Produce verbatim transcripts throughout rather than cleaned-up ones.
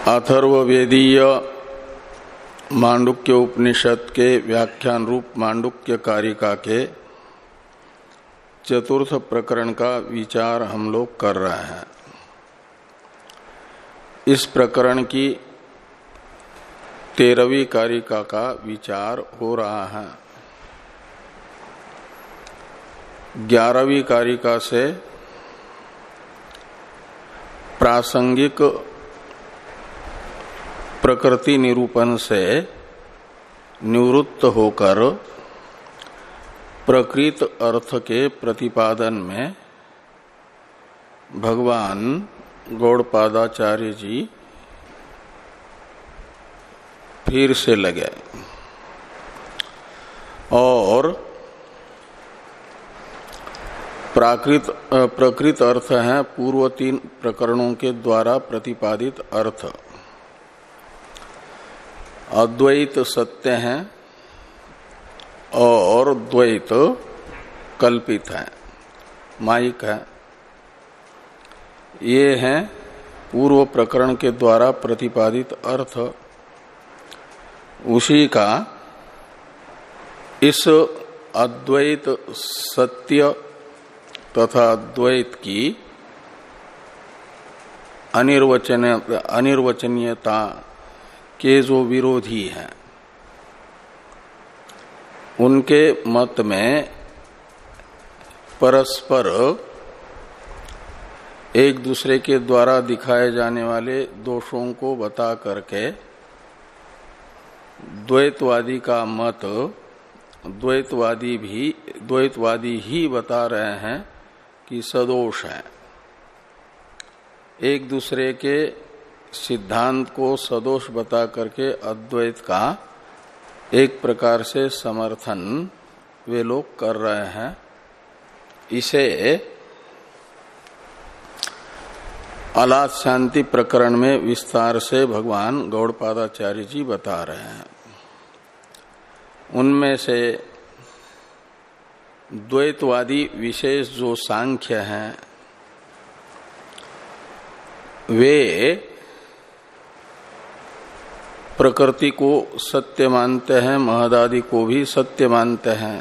अथर्ववेदीय मांडुक्य उपनिषद के व्याख्यान रूप मांडुक्य कारिका के चतुर्थ प्रकरण का विचार हम लोग कर रहे हैं। इस प्रकरण की तेरहवीं कारिका का विचार हो रहा है। ग्यारहवीं कारिका से प्रासंगिक प्रकृति निरूपण से निवृत्त होकर प्रकृत अर्थ के प्रतिपादन में भगवान गौड़पादाचार्य जी फिर से लगे और प्राकृत प्रकृत अर्थ है पूर्व तीन प्रकरणों के द्वारा प्रतिपादित अर्थ। अद्वैत सत्य है और द्वैत कल्पित है, माइक है। ये है पूर्व प्रकरण के द्वारा प्रतिपादित अर्थ। उसी का इस अद्वैत सत्य तथा द्वैत की अनिर्वचन अनिर्वचनीयता के जो विरोधी हैं उनके मत में परस्पर एक दूसरे के द्वारा दिखाए जाने वाले दोषों को बता करके द्वैतवादी का मत द्वैतवादी भी द्वैतवादी ही बता रहे हैं कि सदोष है। एक दूसरे के सिद्धांत को सदोष बता करके अद्वैत का एक प्रकार से समर्थन वे लोग कर रहे हैं। इसे अलाद शांति प्रकरण में विस्तार से भगवान गौड़पादाचार्य जी बता रहे हैं। उनमें से द्वैतवादी विशेष जो सांख्य हैं वे प्रकृति को सत्य मानते हैं, महदादि को भी सत्य मानते हैं।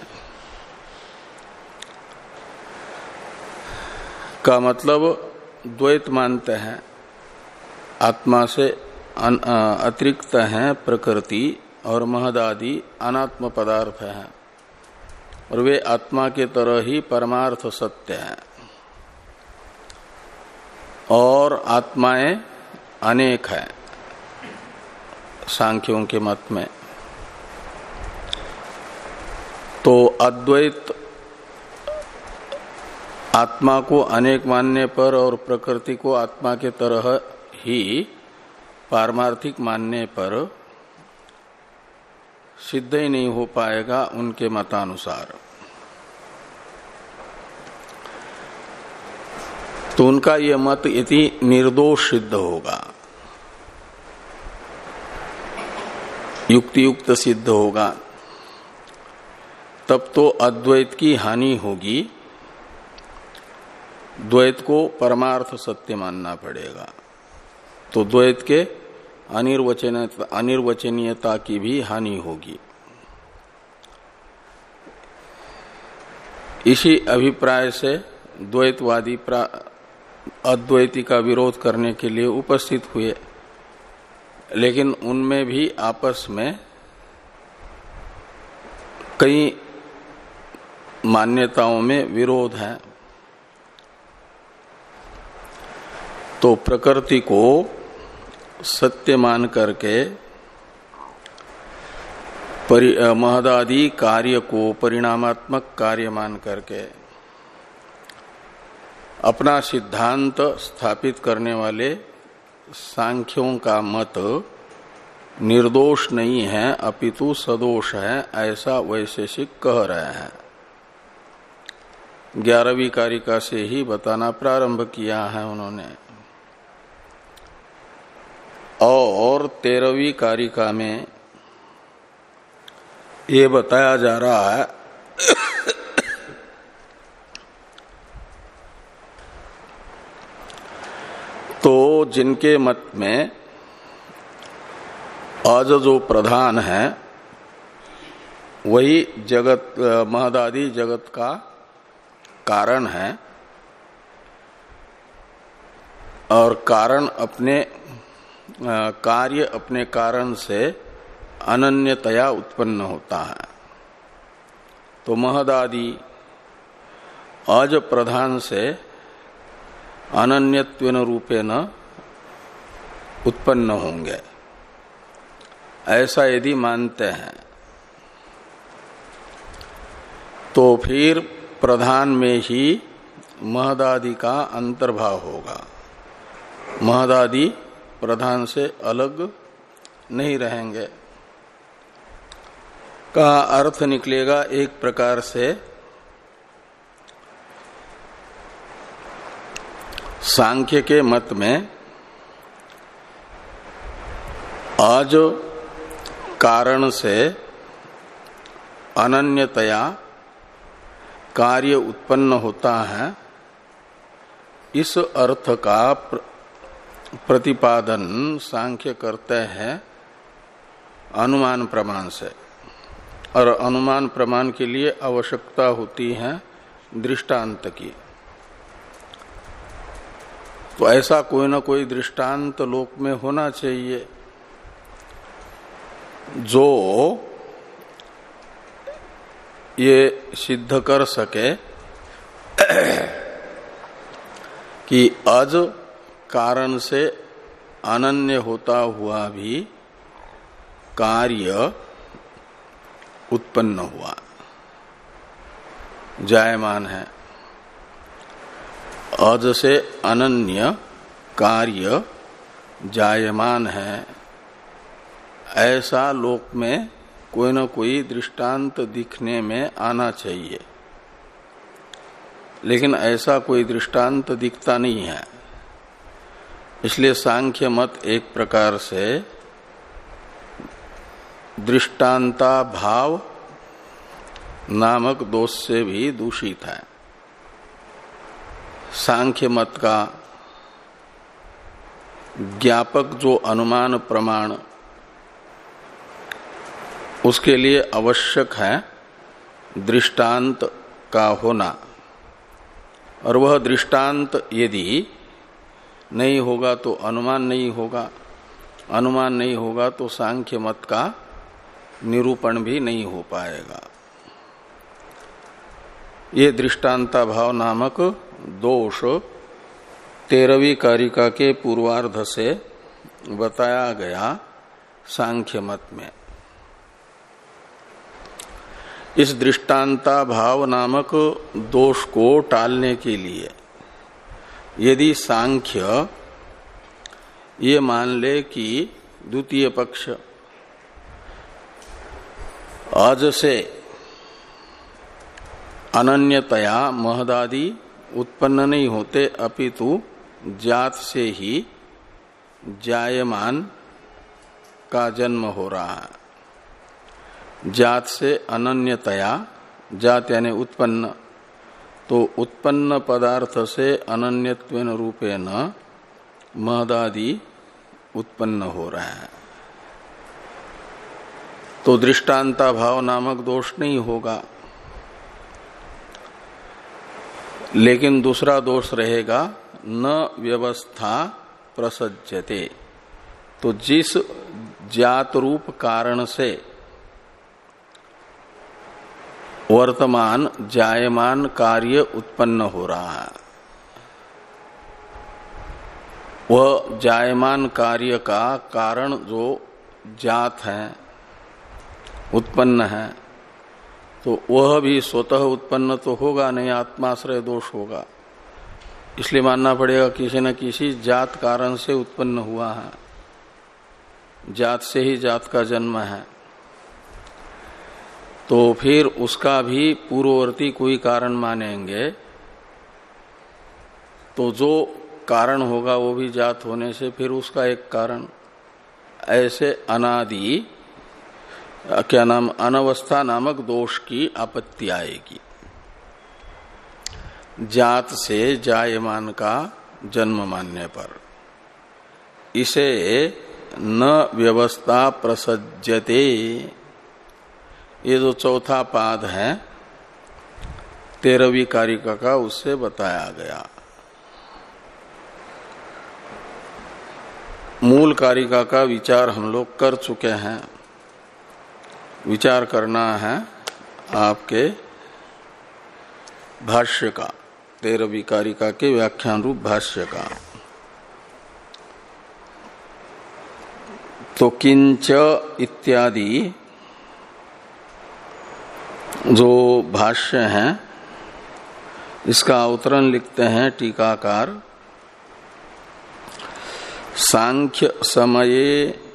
का मतलब द्वैत मानते हैं, आत्मा से अतिरिक्त हैं प्रकृति और महदादि अनात्म पदार्थ हैं और वे आत्मा के तरह ही परमार्थ सत्य हैं और आत्माएं अनेक हैं सांख्यों के मत में। तो अद्वैत आत्मा को अनेक मानने पर और प्रकृति को आत्मा के तरह ही पारमार्थिक मानने पर सिद्ध ही नहीं हो पाएगा उनके मतानुसार। तो उनका यह मत यदि निर्दोष सिद्ध होगा, युक्ति युक्त सिद्ध होगा, तब तो अद्वैत की हानि होगी। द्वैत को परमार्थ सत्य मानना पड़ेगा, तो द्वैत के अनिर्वचनीयता अनिर्वचनीयता की भी हानि होगी। इसी अभिप्राय से द्वैतवादी अद्वैती का विरोध करने के लिए उपस्थित हुए, लेकिन उनमें भी आपस में कई मान्यताओं में विरोध है। तो प्रकृति को सत्य मान करके महदादि कार्य को परिणामात्मक कार्य मान करके अपना सिद्धांत स्थापित करने वाले सांख्यों का मत निर्दोष नहीं है अपितु सदोष है, ऐसा वैशेषिक कह रहे हैं। ग्यारहवीं कारिका से ही बताना प्रारंभ किया है उन्होंने। और तेरहवीं कारिका में ये बताया जा रहा है तो जिनके मत में अज जो प्रधान है वही जगत महदादि जगत का कारण है और कारण अपने कार्य अपने कारण से अनन्यतया उत्पन्न होता है। तो महदादि अज प्रधान से अनन्यत्वेन रूपेण उत्पन्न होंगे, ऐसा यदि मानते हैं तो फिर प्रधान में ही महदादि का अंतर्भाव होगा। महदादि प्रधान से अलग नहीं रहेंगे का अर्थ निकलेगा एक प्रकार से सांख्य के मत में आज कारण से अनन्यतया कार्य उत्पन्न होता है, इस अर्थ का प्रतिपादन सांख्य करते हैं अनुमान प्रमाण से, और अनुमान प्रमाण के लिए आवश्यकता होती है दृष्टांत की। तो ऐसा कोई ना कोई दृष्टांत लोक में होना चाहिए जो ये सिद्ध कर सके कि अज कारण से अनन्य होता हुआ भी कार्य उत्पन्न हुआ, जायमान है। अज से अनन्य कार्य जायमान है, ऐसा लोक में कोई न कोई दृष्टांत दिखने में आना चाहिए, लेकिन ऐसा कोई दृष्टांत दिखता नहीं है। इसलिए सांख्य मत एक प्रकार से दृष्टांता भाव नामक दोष से भी दूषित है। सांख्य मत का ज्ञापक जो अनुमान प्रमाण, उसके लिए आवश्यक है दृष्टांत का होना, और वह दृष्टांत यदि नहीं होगा तो अनुमान नहीं होगा, अनुमान नहीं होगा तो सांख्य मत का निरूपण भी नहीं हो पाएगा। ये दृष्टांता भाव नामक दोष तेरहवीं कारिका के पूर्वार्ध से बताया गया सांख्य मत में। इस दृष्टांता भाव नामक दोष को टालने के लिए यदि सांख्य ये मान ले कि द्वितीय पक्ष अज से अनन्यतया महदादि उत्पन्न नहीं होते, अपितु जात से ही जायमान का जन्म हो रहा है। जात से अनन्यतया, जात यानी उत्पन्न, तो उत्पन्न पदार्थ से अनन्यत्वेन रूपेण महदादि उत्पन्न हो रहा है। तो दृष्टांता भाव नामक दोष नहीं होगा, लेकिन दूसरा दोष रहेगा न व्यवस्था प्रसज्यते। तो जिस जात रूप कारण से वर्तमान जायमान कार्य उत्पन्न हो रहा है, वह जायमान कार्य का कारण जो जात है, उत्पन्न है, तो वह भी स्वतः उत्पन्न तो होगा नहीं, आत्माश्रय दोष होगा। इसलिए मानना पड़ेगा किसी न किसी जात कारण से उत्पन्न हुआ है, जात से ही जात का जन्म है। तो फिर उसका भी पूर्ववर्ती कोई कारण मानेंगे, तो जो कारण होगा वो भी जात होने से फिर उसका एक कारण, ऐसे अनादि क्या नाम अनवस्था नामक दोष की आपत्ति आएगी। जात से जायमान का जन्म मानने पर इसे न व्यवस्था प्रसज्यते, ये जो चौथा पाद है तेरहवीं कारिका का, उससे बताया गया। मूल कारिका का विचार हम लोग कर चुके हैं। विचार करना है आपके भाष्य का, तेरहवीं कारिका के व्याख्यान रूप भाष्य का। तो किंच इत्यादि जो भाष्य है इसका अवतरण लिखते हैं टीकाकार। सांख्य समये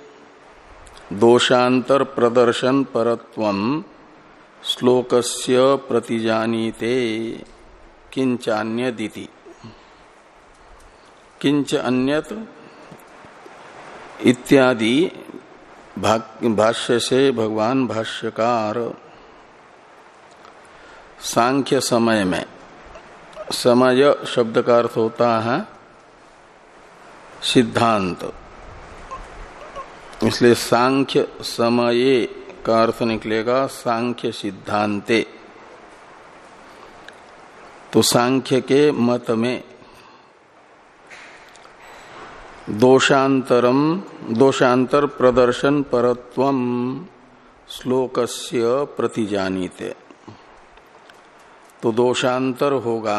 दोषांतर प्रदर्शन परत्वम श्लोकस्य प्रतिजानीते किंचान्यदिति। किंच अन्यत इत्यादि भाष्य से भगवान भाष्यकार सांख्य समय में, समय शब्द का अर्थ होता है सिद्धांत, इसलिए सांख्य समये का अर्थ निकलेगा सांख्य सिद्धांते। तो सांख्य के मत में दोषांतरम दोषांतर प्रदर्शन परत्वम श्लोकस्य प्रतिजानीते। तो दोषांतर होगा,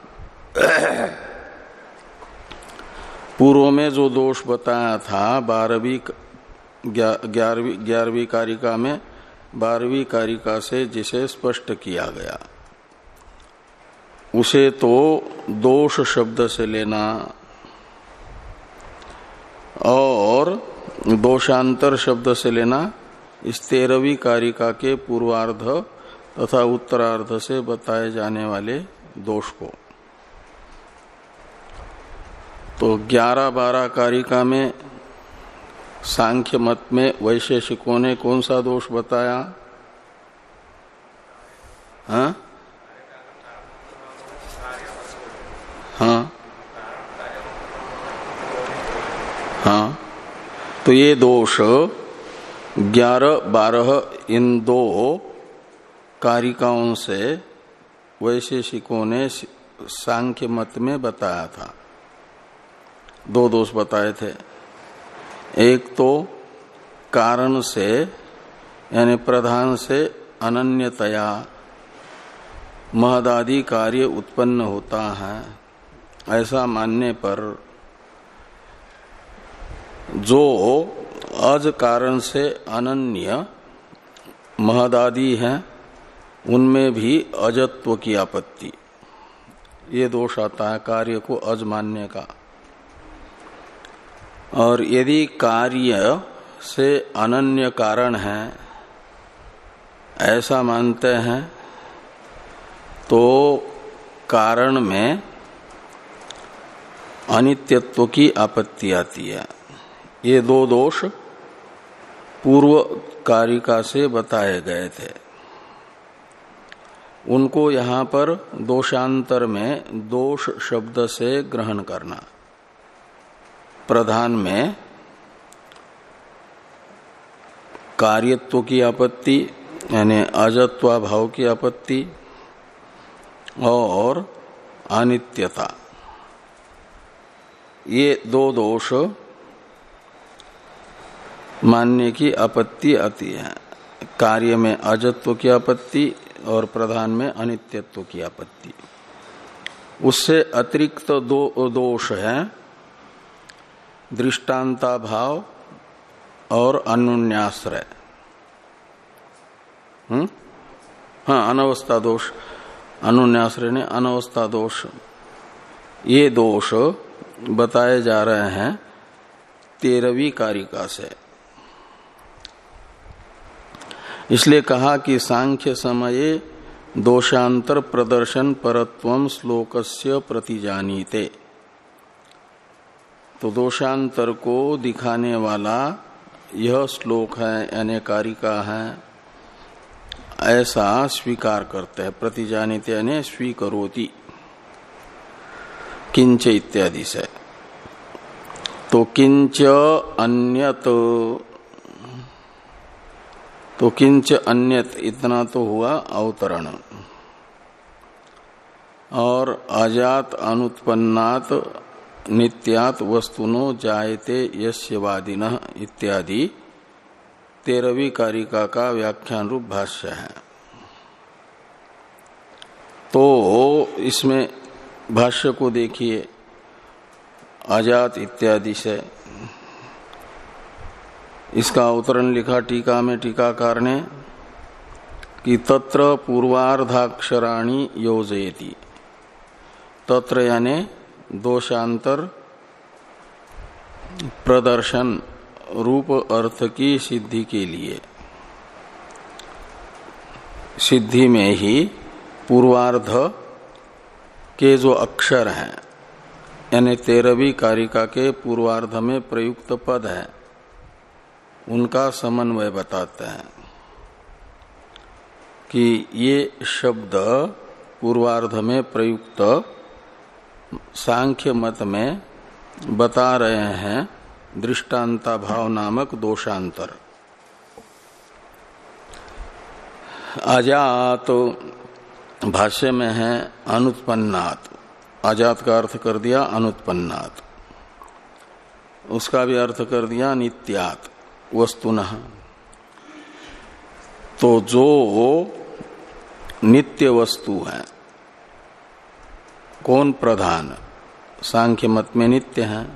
पूर्व में जो दोष बताया था बारहवीं ग्यारहवीं ग्यारहवीं कारिका में, बारहवीं कारिका से जिसे स्पष्ट किया गया उसे तो दोष शब्द से लेना, और दोषांतर शब्द से लेना इस तेरहवीं कारिका के पूर्वार्ध तथा उत्तरार्ध से बताए जाने वाले दोष को। तो ग्यारह बारह कारिका में सांख्य मत में वैशेषिकों ने कौन सा दोष बताया? हाँ हाँ हाँ। तो ये दोष ग्यारह बारह इन दो कारिकाओं से वैशेषिकों ने सांख्य मत में बताया था। दो दोष बताए थे। एक तो कारण से यानी प्रधान से अनन्यतया महदादि कार्य उत्पन्न होता है, ऐसा मानने पर जो अज कारण से अनन्य महदादि है उनमें भी अजत्व की आपत्ति, ये दोष आता है कार्य को अज मानने का। और यदि कार्य से अनन्य कारण है ऐसा मानते हैं तो कारण में अनित्यत्व की आपत्ति आती है। ये दो दोष पूर्व कारिका से बताए गए थे, उनको यहाँ पर दोषांतर में दोष शब्द से ग्रहण करना। प्रधान में कार्यत्व की आपत्ति यानी अजत्वा भाव की आपत्ति और अनित्यता, ये दो दोष मानने की आपत्ति आती है। कार्य में अजत्व की आपत्ति और प्रधान में अनित्यत्व की आपत्ति। उससे अतिरिक्त दो दोष है दृष्टांता भाव और अनुन्याश्रय। हम्म हाँ, अनवस्था दोष, अनुन्याश्रय ने अनवस्था दोष, ये दोष बताए जा रहे हैं तेरहवीं कारिका से। इसलिए कहा कि सांख्य समये दोषांतर प्रदर्शन परत्वम श्लोकस्य प्रतिजानीते। तो दोषांतर को दिखाने वाला यह श्लोक है यानी कारिका है, ऐसा स्वीकार करते हैं। प्रतिजानीते यानी स्वीकरोति किंच इत्यादि से। तो किंच अन्यत, तो किंच अन्यत इतना तो हुआ अवतरण। और अजात अनुत्पन्नात नित्यात वस्तुनो जायते यस्यवादिनः इत्यादि तेरहवीं कारिका का व्याख्यान रूप भाष्य है। तो इसमें भाष्य को देखिए, अजात इत्यादि से इसका अवतरण लिखा टीका में टीकाकार ने कि तत्र पूर्वार्धाक्षराणि योजयति। तत्र याने दोषांतर प्रदर्शन रूप अर्थ की सिद्धि के लिए, सिद्धि में ही पूर्वार्ध के जो अक्षर हैं यानी तेरहवीं कारिका के पूर्वार्ध में प्रयुक्त पद है उनका समन्वय बताते हैं कि ये शब्द पूर्वार्ध में प्रयुक्त सांख्य मत में बता रहे हैं दृष्टांता भाव नामक दोषांतर। अजात भाष्य में है अनुत्पन्नात, अजात का अर्थ कर दिया अनुत्पन्नात, उसका भी अर्थ कर दिया नित्यात वस्तुनः। तो जो नित्य वस्तु है कौन प्रधान, सांख्य मत में नित्य है,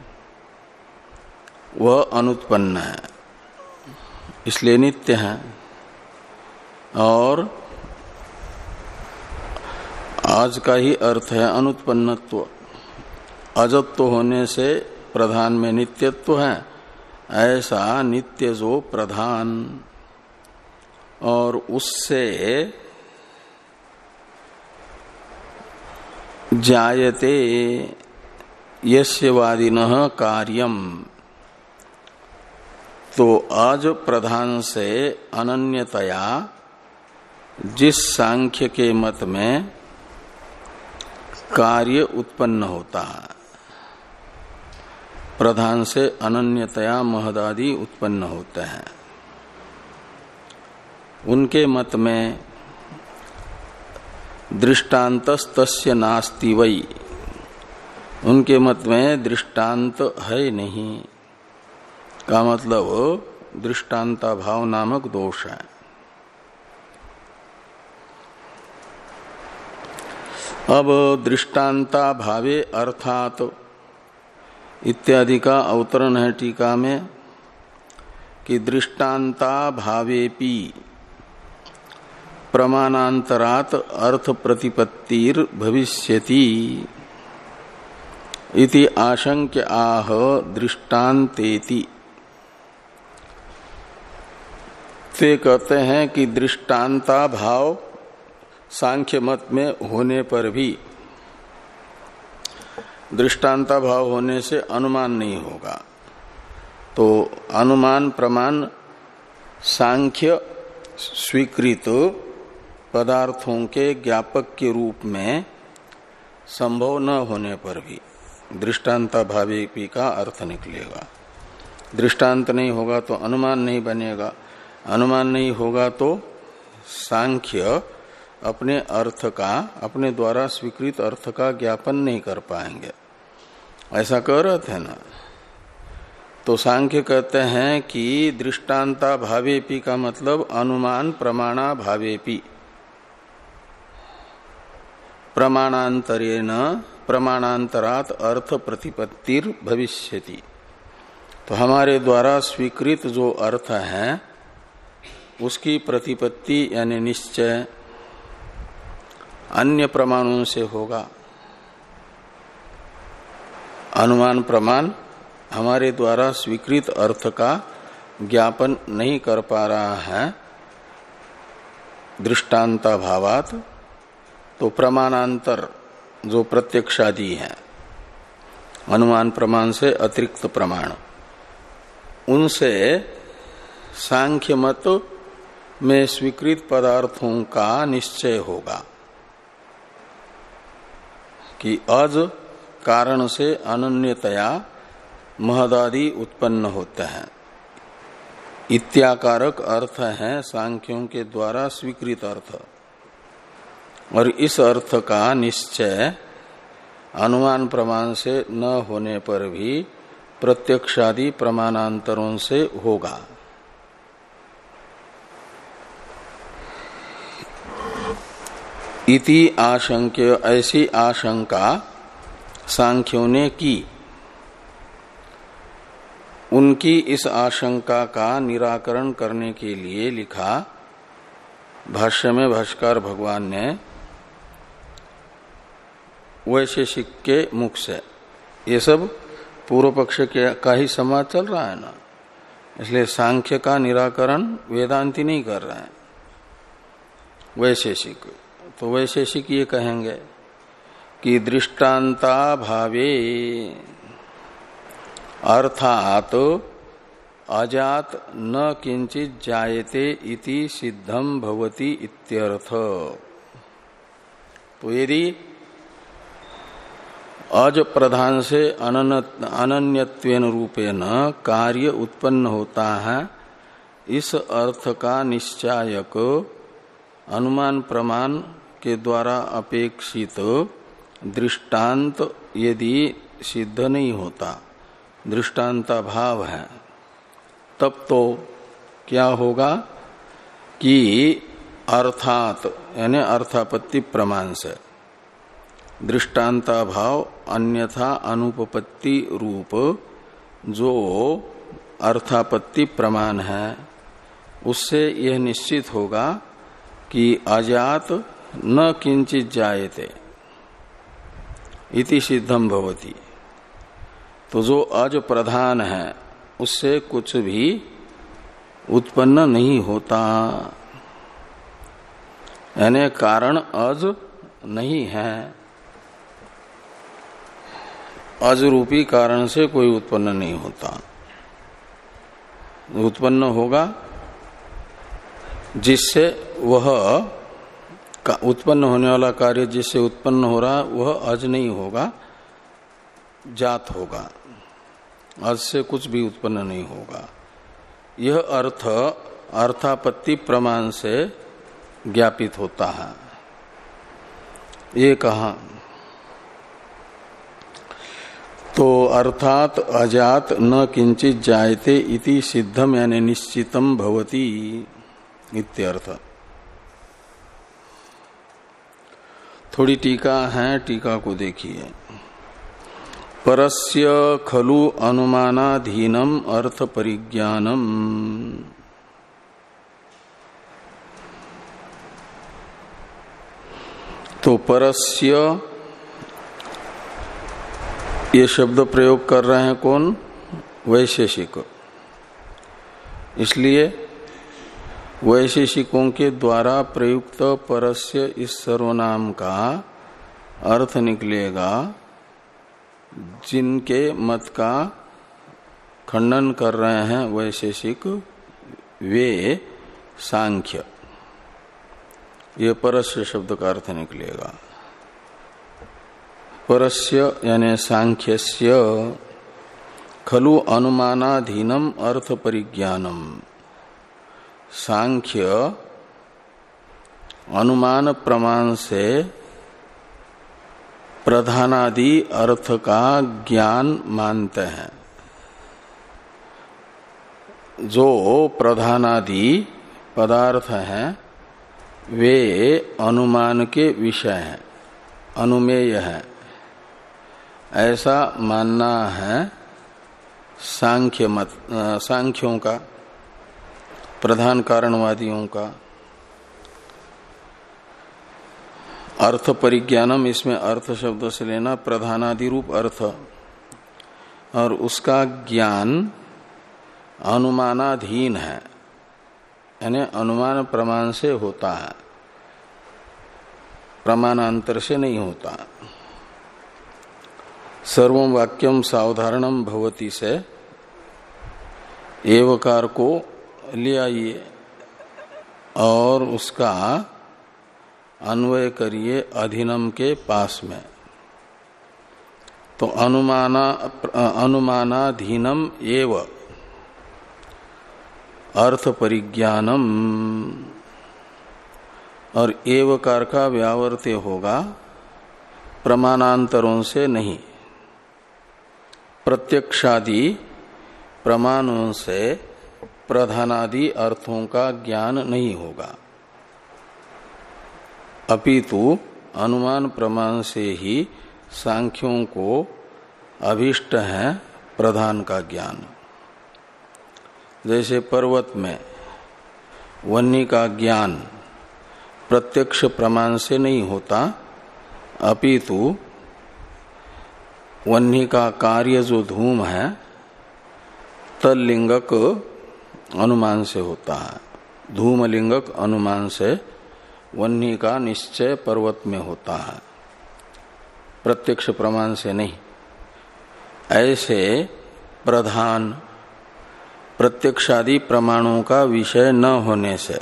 वह अनुत्पन्न है इसलिए नित्य है। और आज का ही अर्थ है अनुत्पन्नत्व, अजत्व होने से प्रधान में नित्यत्व है, ऐसा नित्य जो प्रधान और उससे जायते यस्यवादिनः कार्यम। तो आज प्रधान से अनन्यतया जिस सांख्य के मत में कार्य उत्पन्न होता है, प्रधान से अनन्यतया महदादि उत्पन्न होते हैं, उनके मत में दृष्टान्तस्तस्य नास्ति वै, उनके मत में दृष्टांत है नहीं का मतलब दृष्टांता भाव नामक दोष है। अब दृष्टांता भावे अर्थात इत्यादि का अवतरण है टीका में कि दृष्टांता भावेपि प्रमाणांतरात अर्थ प्रतिपत्तिर भविष्यति इति आशंक्य आह दृष्टांतेति। ते कहते हैं कि दृष्टांता भाव सांख्य मत में होने पर भी दृष्टांता भाव होने से अनुमान नहीं होगा। तो अनुमान प्रमाण सांख्य स्वीकृत पदार्थों के ज्ञापक के रूप में संभव न होने पर भी दृष्टांता भावेपि का अर्थ निकलेगा। दृष्टांत नहीं होगा तो अनुमान नहीं बनेगा, अनुमान नहीं होगा तो सांख्य अपने अर्थ का, अपने द्वारा स्वीकृत अर्थ का ज्ञापन नहीं कर पाएंगे। ऐसा कह रहे थे ना। तो सांख्य कहते हैं कि दृष्टांता भावेपि का मतलब अनुमान प्रमाणा भावेपि, प्रमाणांतरेण प्रमाणांतरात अर्थ प्रतिपत्तिर भविष्यति। तो हमारे द्वारा स्वीकृत जो अर्थ है उसकी प्रतिपत्ति यानी निश्चय अन्य प्रमाणों से होगा। अनुमान प्रमाण हमारे द्वारा स्वीकृत अर्थ का ज्ञापन नहीं कर पा रहा है दृष्टांता भावात, तो प्रमाणांतर जो प्रत्यक्षादि है अनुमान प्रमाण से अतिरिक्त प्रमाण, उनसे सांख्य मत में स्वीकृत पदार्थों का निश्चय होगा कि अज कारण से अनन्यतया महदादि उत्पन्न होते हैं। इत्याकारक अर्थ है सांख्यों के द्वारा स्वीकृत अर्थ, और इस अर्थ का निश्चय अनुमान प्रमाण से न होने पर भी प्रत्यक्षादि प्रमाणांतरों से होगा। इति आशंक्य, ऐसी आशंका सांख्यों ने की। उनकी इस आशंका का निराकरण करने के लिए लिखा भाष्य में भाष्यकार भगवान ने वैशेषिक के मुख से। ये सब पूर्व पक्ष के का ही संवाद चल रहा है ना, इसलिए सांख्य का निराकरण वेदांती नहीं कर रहे हैं, वैशेषिक। तो वैशेषिक ये कहेंगे कि दृष्टांता भावे अर्थात अजात न किंचित जायते इति सिद्धम भवति इत्यर्थ। तो यदि अज प्रधान से अनन्यत्वेन रूपेण कार्य उत्पन्न होता है, इस अर्थ का निश्चायक अनुमान प्रमाण के द्वारा अपेक्षित दृष्टांत यदि सिद्ध नहीं होता, दृष्टांता भाव है, तब तो क्या होगा कि अर्थात यानी अर्थापत्ति प्रमाण से दृष्टांता भाव अन्यथा अनुपपत्ति रूप जो अर्थापत्ति प्रमाण है, उससे यह निश्चित होगा कि अजात न किंचित जायते इति सिद्धम भवति। तो जो अज प्रधान है उससे कुछ भी उत्पन्न नहीं होता, यानी कारण अज नहीं है, अज रूपी कारण से कोई उत्पन्न नहीं होता। उत्पन्न होगा जिससे वह उत्पन्न होने वाला कार्य जिससे उत्पन्न हो रहा वह अज नहीं होगा, जात होगा, अज से कुछ भी उत्पन्न नहीं होगा। यह अर्थ अर्थापत्ति प्रमाण से ज्ञापित होता है। ये कहा तो अर्थात अजात न किंचित जायते इति सिद्धम यानी निश्चितम भवति इत्यर्थ। थोड़ी टीका है, टीका को देखिए। परस्य खलु अनुमानाधीनम अर्थ परिज्ञानम, तो परस्य ये शब्द प्रयोग कर रहे हैं कौन? वैशेषिक। इसलिए वैशेषिकों के द्वारा प्रयुक्त परस्य इस सर्वनाम का अर्थ निकलेगा जिनके मत का खंडन कर रहे हैं वैशेषिक, वे सांख्य। ये परस्य शब्द का अर्थ निकलेगा। परस्य यानी सांख्यस्य खलु अनुमानाधीनम अर्थ परिज्ञानम। सांख्य अनुमान प्रमाण से प्रधानादि अर्थ का ज्ञान मानते हैं। जो प्रधानादि पदार्थ हैं वे अनुमान के विषय हैं, अनुमेय है, ऐसा मानना है सांख्य मत, सांख्यों का, प्रधान कारणवादियों का। अर्थ परिज्ञानम, इसमें अर्थ शब्द से लेना प्रधानादि रूप अर्थ, और उसका ज्ञान अनुमानाधीन है, यानी अनुमान प्रमाण से होता है, प्रमाणांतर से नहीं होता। सर्वं वाक्यम सावधारणम भवति से एवकार को ले आइए और उसका अन्वय करिए अधीनम के पास में। तो अनुमाना अनुमानाधीनम एव अर्थ परिज्ञानम, और एवकार का व्यावर्त्य होगा प्रमाणांतरों से नहीं, प्रत्यक्षादि प्रमाणों से प्रधानादि अर्थों का ज्ञान नहीं होगा, अपितु अनुमान प्रमाण से ही सांख्यों को अभिष्ट है प्रधान का ज्ञान। जैसे पर्वत में वन्य का ज्ञान प्रत्यक्ष प्रमाण से नहीं होता, अपितु वन्य का कार्य जो धूम है तल्लिंगक अनुमान से होता है। धूमलिंगक अनुमान से वन्य का निश्चय पर्वत में होता है, प्रत्यक्ष प्रमाण से नहीं। ऐसे प्रधान प्रत्यक्षादि प्रमाणों का विषय न होने से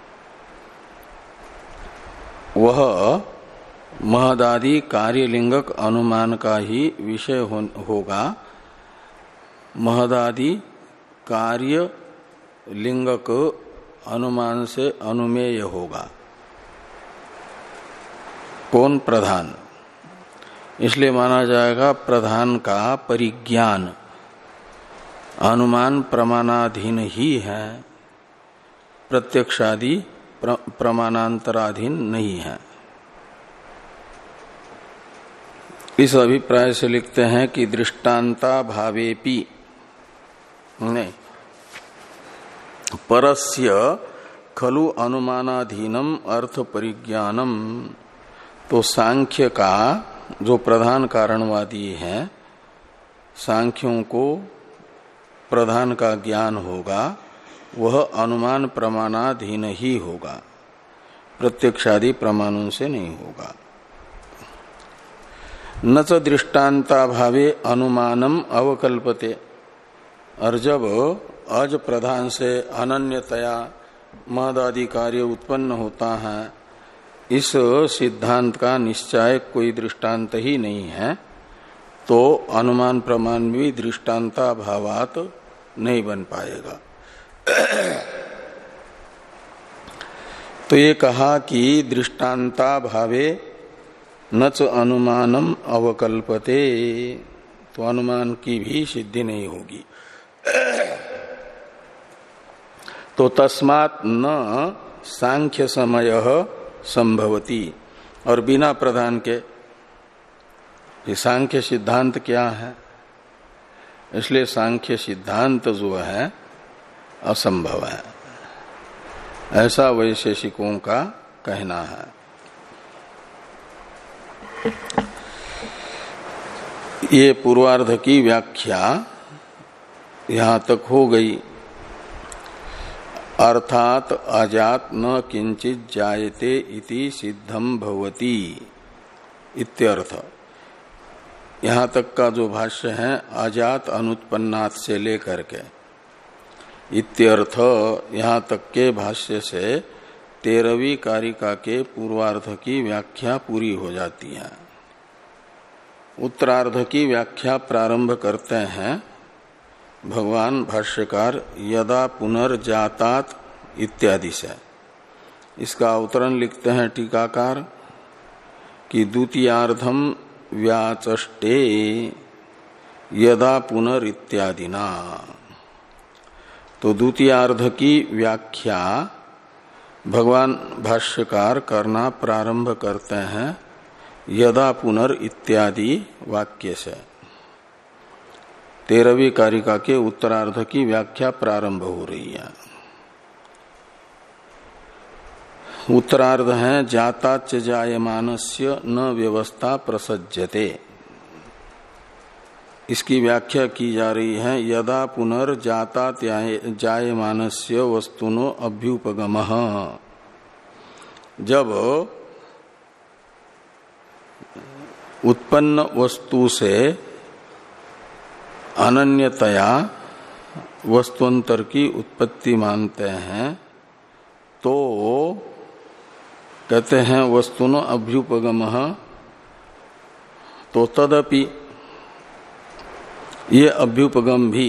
वह महदादि कार्यलिंगक अनुमान का ही विषय हो, होगा। महदादि कार्य लिंगक अनुमान से अनुमेय होगा। कौन? प्रधान। इसलिए माना जाएगा प्रधान का परिज्ञान अनुमान प्रमाणाधीन ही है, प्रत्यक्षादि प्र, प्रमाणांतराधीन नहीं है। इस अभिप्राय से लिखते हैं कि दृष्टांता भावेपि नहीं परस्य खलु अनुमानाधीनम अर्थ परिज्ञानम। तो सांख्य का जो प्रधान कारणवादी है, सांख्यों को प्रधान का ज्ञान होगा, वह अनुमान प्रमाणाधीन ही होगा, प्रत्यक्षादि प्रमाणों से नहीं होगा। न च दृष्टांता भावे अनुमानम अवकल्पते। और जब अज प्रधान से अनन्यतया महदादि कार्य उत्पन्न होता है, इस सिद्धांत का निश्चय कोई दृष्टांत ही नहीं है, तो अनुमान प्रमाण भी दृष्टांता भावात नहीं बन पाएगा। तो ये कहा कि दृष्टांता भावे न च अनुमानम अवकल्पते, तो अनुमान की भी सिद्धि नहीं होगी। तो तस्मात् न सांख्य समय संभवती। और बिना प्रधान के ये सांख्य सिद्धांत क्या है? इसलिए सांख्य सिद्धांत जो है असंभव है, ऐसा वैशेषिकों का कहना है। ये पूर्वार्ध की व्याख्या यहां तक हो गई। अर्थात अजात न किंचित जायते इति सिद्धम भवति इत्यर्थ। यहां तक का जो भाष्य है अजात अनुत्पन्नात् से लेकर के इत्यर्थ, यहां तक के भाष्य से तेरहवीं कारिका के पूर्वार्ध की व्याख्या पूरी हो जाती है। उत्तरार्ध की व्याख्या प्रारंभ करते हैं भगवान भाष्यकार यदा पुनर्जातात इत्यादि से। इसका अवतरण लिखते हैं टीकाकार कि द्वितीयार्धम व्याचष्टे यदा पुनरित्यादिना। तो द्वितीयार्ध की व्याख्या भगवान भाष्यकार करना प्रारंभ करते हैं यदा पुनर इत्यादि वाक्य से। तेरहवीं कारिका के उत्तरार्ध की व्याख्या प्रारंभ हो रही है। उत्तरार्ध है जाताच जायमानस्य न व्यवस्था प्रसज्यते। इसकी व्याख्या की जा रही है यदा पुनर्जातात जायमानस्य वस्तुनो अभ्युपगमः। जब उत्पन्न वस्तु से अनन्यतया वस्तुअंतर की उत्पत्ति मानते हैं तो कहते हैं वस्तुनो अभ्युपगमः। तो तदपि ये अभ्युपगम भी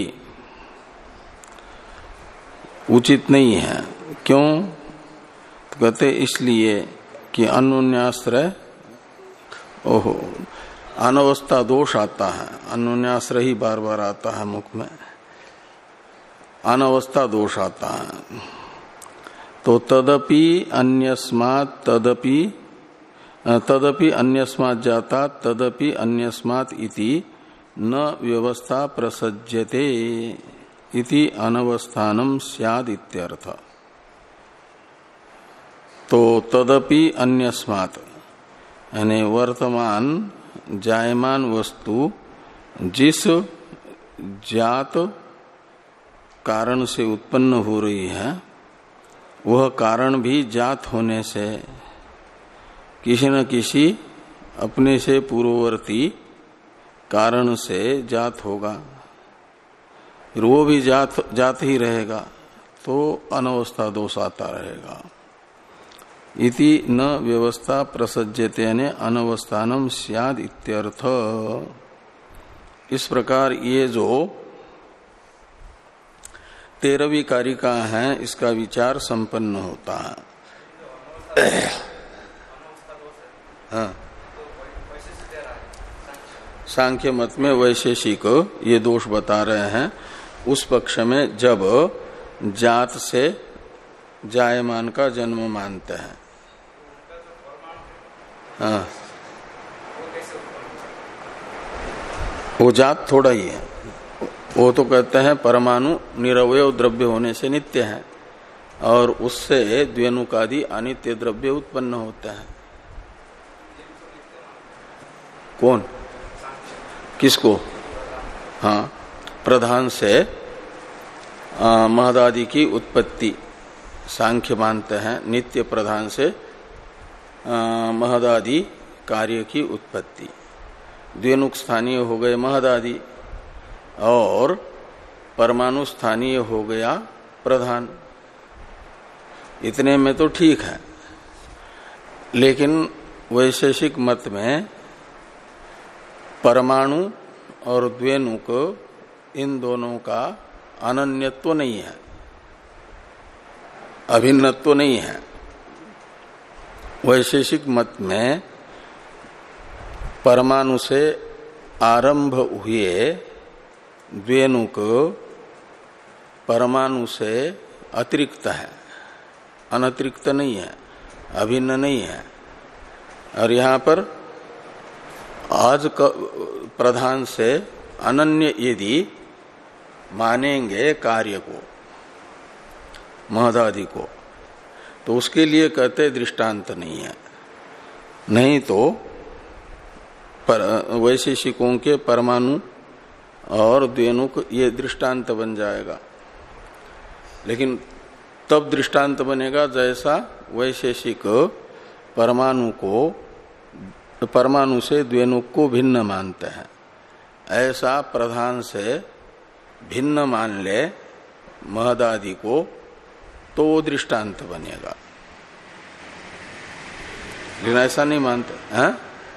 उचित नहीं है। क्यों? तो कहते इसलिए कि अन्योन्याश्रय ओहो अनवस्था दोष आता है। अन्योन्याश्रय ही बार बार आता है मुख में, अनवस्था दोष आता है। तो तदपि अन्यस्मात् तदपि तदपि अन्यस्मात् जाता तदपि अन्यस्मात् इति न व्यवस्था प्रसज्यते इति अनवस्थानम स्याद इत्यर्थ। तो तदपि अन्यस्मात् यानी वर्तमान जायमान वस्तु जिस जात कारण से उत्पन्न हो रही है वह कारण भी जात होने से किसी न किसी अपने से पूर्ववर्ती कारण से जात होगा, फिर वो भी जात जात ही रहेगा, तो अनवस्था दोष आता रहेगा। इति न व्यवस्था प्रसज्यते यानी अनवस्थानम स्याद इत्यर्थ। इस प्रकार ये जो तेरहवीं कारिका है इसका विचार संपन्न होता है। हाँ, सांख्य मत में वैशेषिक ये दोष बता रहे हैं उस पक्ष में जब जात से जायमान का जन्म मानते हैं। हाँ, वो जात थोड़ा ही है। वो तो कहते हैं परमाणु निरवय द्रव्य होने से नित्य है और उससे द्व्यनुकादि अनित्य द्रव्य उत्पन्न होते हैं। कौन? किसको? हाँ, प्रधान से महदादि की उत्पत्ति सांख्य मानते हैं। नित्य प्रधान से महदादि कार्य की उत्पत्ति, द्व्यनुक स्थानीय हो गए महदादि और परमाणु स्थानीय हो गया प्रधान। इतने में तो ठीक है, लेकिन वैशेषिक मत में परमाणु और द्व्यनुक इन दोनों का अनन्यत्व नहीं है, अभिन्नत्व नहीं है। वैशेषिक मत में परमाणु से आरंभ हुए द्व्यनुक परमाणु से अतिरिक्त है, अनतिरिक्त नहीं है, अभिन्न नहीं है। और यहाँ पर आज प्रधान से अनन्य यदि मानेंगे कार्य को, महदादि को, तो उसके लिए कहते दृष्टांत नहीं है। नहीं तो पर वैशेषिकों के परमाणु और द्व्यनुक ये दृष्टांत बन जाएगा। लेकिन तब दृष्टांत बनेगा जैसा वैशेषिक परमाणु को परमाणु से द्व्यनुक को भिन्न मानते हैं, ऐसा प्रधान से भिन्न मान ले महदादि को, तो वो दृष्टांत बनेगा। लेकिन ऐसा नहीं मानते हैं।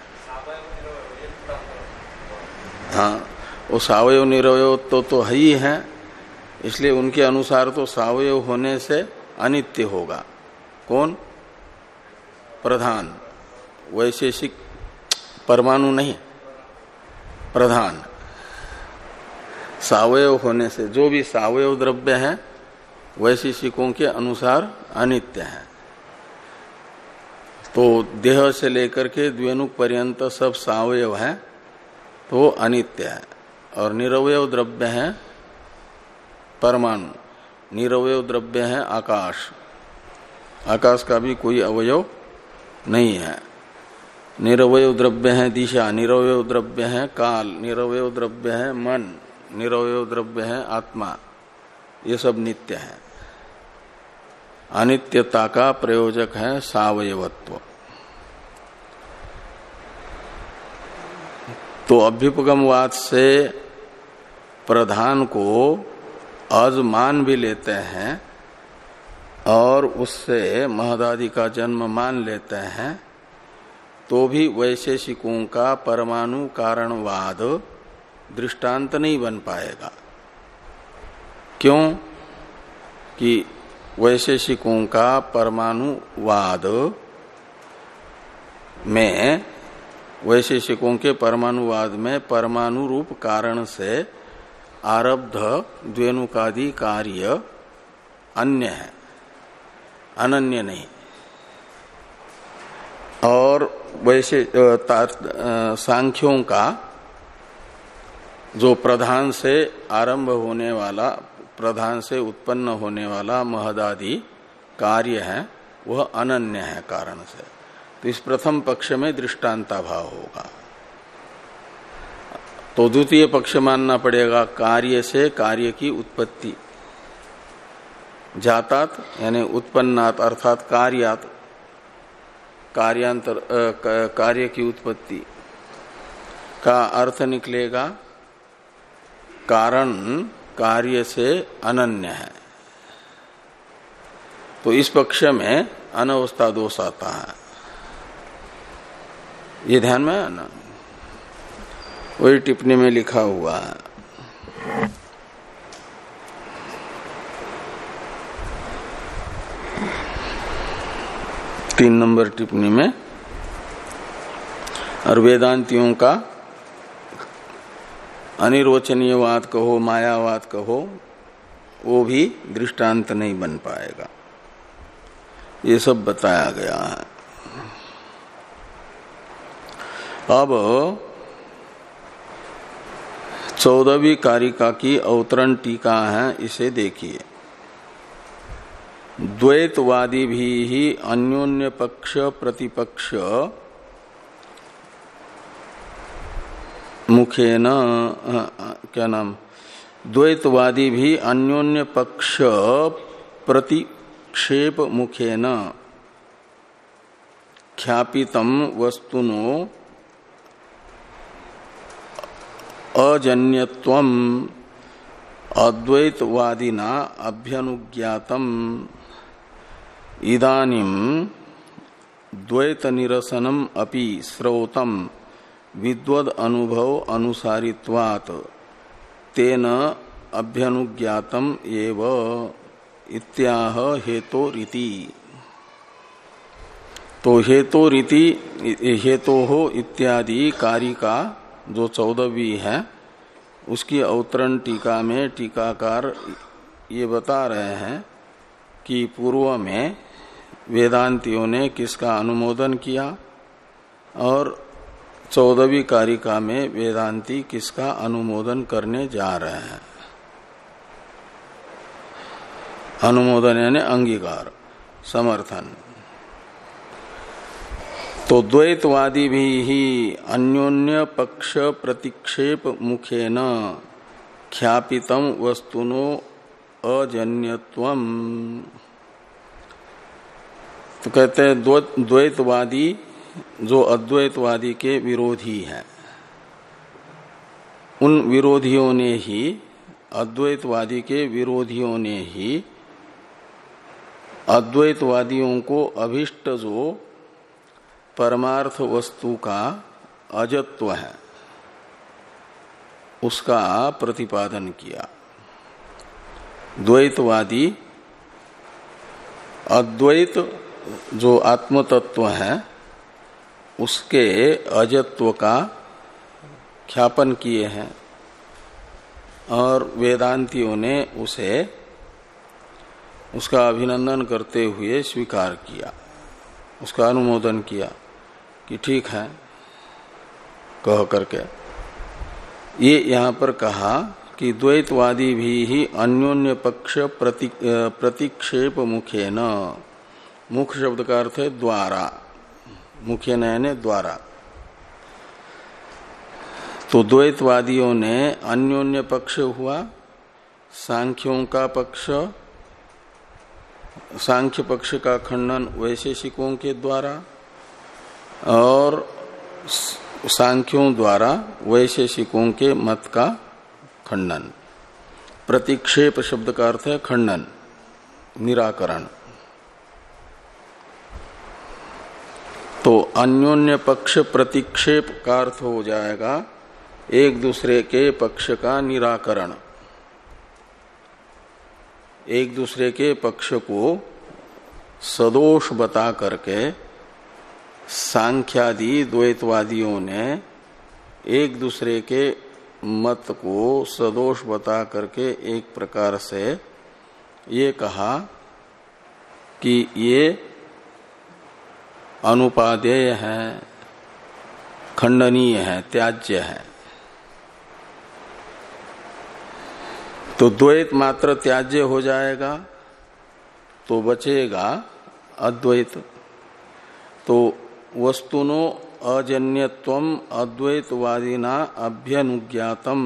हाँ, वो सावयव निरवय तो, तो है ही है, इसलिए उनके अनुसार तो सावयव होने से अनित्य होगा। कौन? प्रधान। वैशेषिक परमाणु नहीं, प्रधान। सावयव होने से जो भी सावयव द्रव्य है वैशेषिकों के अनुसार अनित्य है। तो देह से लेकर के द्व्यनुक पर्यंत सब सावयव है तो अनित्य है। और निरवय द्रव्य है परमाणु, निरवय द्रव्य है आकाश, आकाश का भी कोई अवयव नहीं है। निरवय द्रव्य है दिशा, निरवय द्रव्य है काल, निरवय द्रव्य है मन, निरवय द्रव्य है आत्मा। ये सब नित्य है। अनित्यता का प्रयोजक है सावयवत्व। तो अभ्युपगमवाद से प्रधान को अज मान भी लेते हैं और उससे महदादि का जन्म मान लेते हैं, तो भी वैशेषिकों का परमाणु कारणवाद दृष्टांत नहीं बन पाएगा। क्यों कि वैशेषिकों का परमाणुवाद में वैशेषिकों के परमाणुवाद में परमाणु रूप कारण से आरब्ध द्वेनुकादि कार्य अन्य है, अनन्य नहीं। और वैसे सांख्यों का जो प्रधान से आरंभ होने वाला, प्रधान से उत्पन्न होने वाला महदादि कार्य है वह अनन्य है कारण से। तो इस प्रथम पक्ष में दृष्टांता भाव होगा। तो द्वितीय पक्ष मानना पड़ेगा कार्य से कार्य की उत्पत्ति, जातात यानी उत्पन्नात अर्थात कार्यात, कार्यांतर कार्य की उत्पत्ति का अर्थ निकलेगा कारण कार्य से अनन्य है। तो इस पक्ष में अनवस्था दोष आता है, ये ध्यान में है ना, वही टिप्पणी में लिखा हुआ है। तीन नंबर टिप्पणी में। और वेदांतियों का अनिर्वचनीयवाद कहो, मायावाद कहो, वो भी दृष्टांत नहीं बन पाएगा। ये सब बताया गया है। अब चौदहवीं कारिका की अवतरण टीका है, इसे देखिए। द्वैतवादी भी ही अन्योन्य पक्ष प्रतिपक्ष मुखेन, क्या नाम, द्वैतवादी भी अन्योन्य पक्ष प्रतिक्षेप मुखेन ख्यापितम वस्तुनो अजन्यत्वम अद्वैतवादिना अभ्यनुज्ञातम इदानीम द्वैत निरसनम अपि श्रौतम विद्वद अनुभव अनुसारित्वात् तेन अभ्यनुज्ञातम एव इत्याह हेतोरिति। तो हेतोरिति हेतोहो इत्यादि कारिका जो चौदहवीं है उसकी अवतरण टीका में टीकाकार ये बता रहे हैं कि पूर्व में वेदांतियों ने किसका अनुमोदन किया और चौदहवीं कारिका में वेदांती किसका अनुमोदन करने जा रहे हैं। अनुमोदन यानी अंगीकार, समर्थन। तो द्वैतवादी भी ही अन्योन्य पक्ष प्रतिक्षेप मुखेन ख्यापितम वस्तुनो अजन्यत्वम। तो कहते हैं द्वैतवादी जो अद्वैतवादी के विरोधी हैं, उन विरोधियों ने ही, अद्वैतवादी के विरोधियों ने ही अद्वैतवादियों को अभिष्ट जो परमार्थ वस्तु का अजत्व है उसका प्रतिपादन किया। द्वैतवादी अद्वैत जो आत्म तत्व है उसके अजत्व का ख्यापन किए हैं और वेदांतियों ने उसे उसका अभिनंदन करते हुए स्वीकार किया, उसका अनुमोदन किया कि ठीक है कह करके। ये यहाँ पर कहा कि द्वैतवादी भी ही अन्योन्य पक्ष प्रति प्रतिक्षेप मुखे न, मुख शब्द का अर्थ है द्वारा, मुखे न द्वारा। तो द्वैतवादियों ने अन्योन्य पक्ष हुआ, सांख्यों का पक्ष, सांख्य पक्ष का खंडन वैशेषिकों के द्वारा और सांख्यों द्वारा वैशेषिकों के मत का खंडन। प्रतिक्षेप शब्द का अर्थ है खंडन, निराकरण। तो अन्योन्य पक्ष प्रतिक्षेप का अर्थ हो जाएगा एक दूसरे के पक्ष का निराकरण, एक दूसरे के पक्ष को सदोष बता करके सांख्यादि द्वैतवादियों ने एक दूसरे के मत को सदोष बता करके एक प्रकार से ये कहा कि ये अनुपादेय है, खंडनीय है, त्याज्य है। तो द्वैत मात्र त्याज्य हो जाएगा तो बचेगा अद्वैत। तो वस्तुनो अजन्यत्वम अद्वैतवादिना अभ्यनुज्ञातम,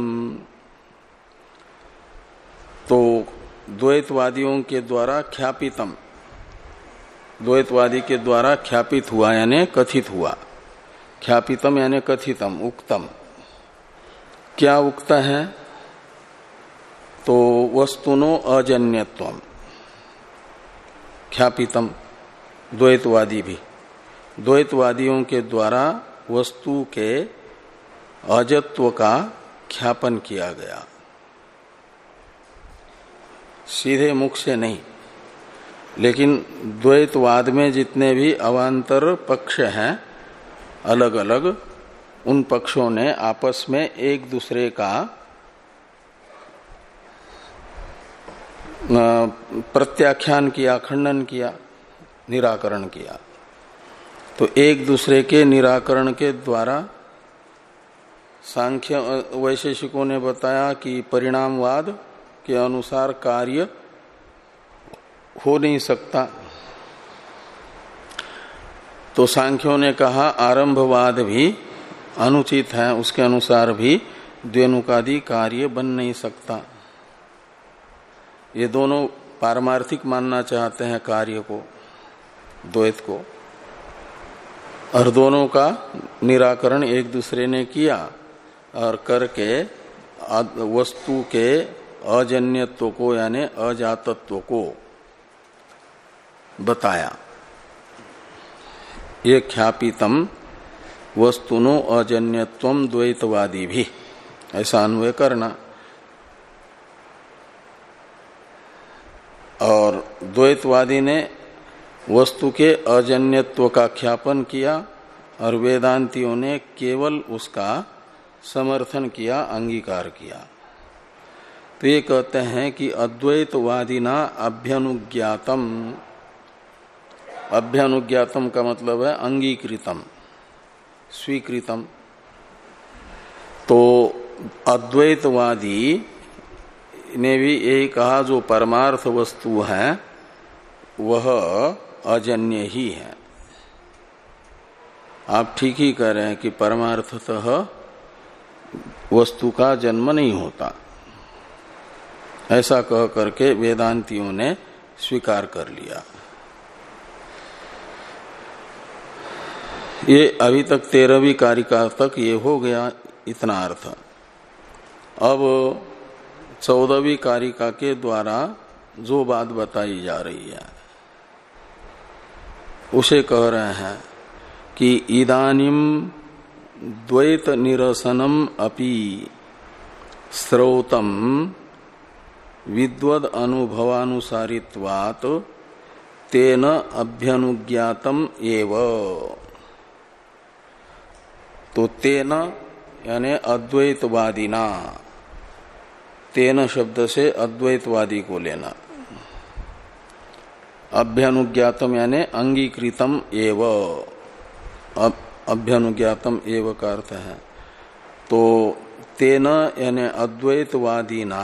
तो द्वैतवादियों के द्वारा ख्यापितम, द्वैतवादी के द्वारा ख्यापित हुआ यानी कथित हुआ, ख्यापितम यानी कथितम, उक्तम। क्या उक्त है? तो वस्तुनो अजन्यत्वम, ख्यापितम द्वैतवादी भी, द्वैतवादियों के द्वारा वस्तु के अजत्व का ख्यापन किया गया, सीधे मुख से नहीं, लेकिन द्वैतवाद में जितने भी अवान्तर पक्ष हैं अलग अलग, उन पक्षों ने आपस में एक दूसरे का प्रत्याख्यान किया, खंडन किया, निराकरण किया। तो एक दूसरे के निराकरण के द्वारा सांख्य वैशेषिकों ने बताया कि परिणामवाद के अनुसार कार्य हो नहीं सकता, तो सांख्यों ने कहा आरंभवाद भी अनुचित है, उसके अनुसार भी द्वेनुकादि कार्य बन नहीं सकता। ये दोनों पारमार्थिक मानना चाहते हैं कार्य को, द्वैत को, और दोनों का निराकरण एक दूसरे ने किया और करके वस्तु के अजन्यत्व को यानी अजातत्व को बताया। ये ख्यापितम वस्तुनो अजन्यत्वम द्वैतवादी भी, ऐसा अन्वय करना। और द्वैतवादी ने वस्तु के अजन्यत्व का ख्यापन किया और वेदांतियों ने केवल उसका समर्थन किया, अंगीकार किया। तो ये कहते हैं कि अद्वैतवादिना अभ्यनुज्ञातम, अभ्यनुज्ञातम का मतलब है अंगीकृतम, स्वीकृतम। तो अद्वैतवादी ने भी यही कहा जो परमार्थ वस्तु है वह अजन्य ही है। आप ठीक ही कह रहे हैं कि परमार्थतः वस्तु का जन्म नहीं होता, ऐसा कह करके वेदांतियों ने स्वीकार कर लिया। ये अभी तक तेरहवीं कारिका तक ये हो गया इतना अर्थ। अब चौदहवीं कारिका के द्वारा जो बात बताई जा रही है उसे कह रहे हैं कि इदानीम द्वैत निरसनम अपि श्रौतम विद्वद अनुभवानुसारित्वात् तेन अभ्यनुज्ञातम एव। तो तेन यानी अद्वैतवादिना, तेन शब्द से अद्वैतवादी को लेना, अभ्यनुज्ञातम यानी अंगीकृतम एव, अभ्यनुज्ञातम एव का अर्थ है। तो तेन यानी अद्वैतवादिना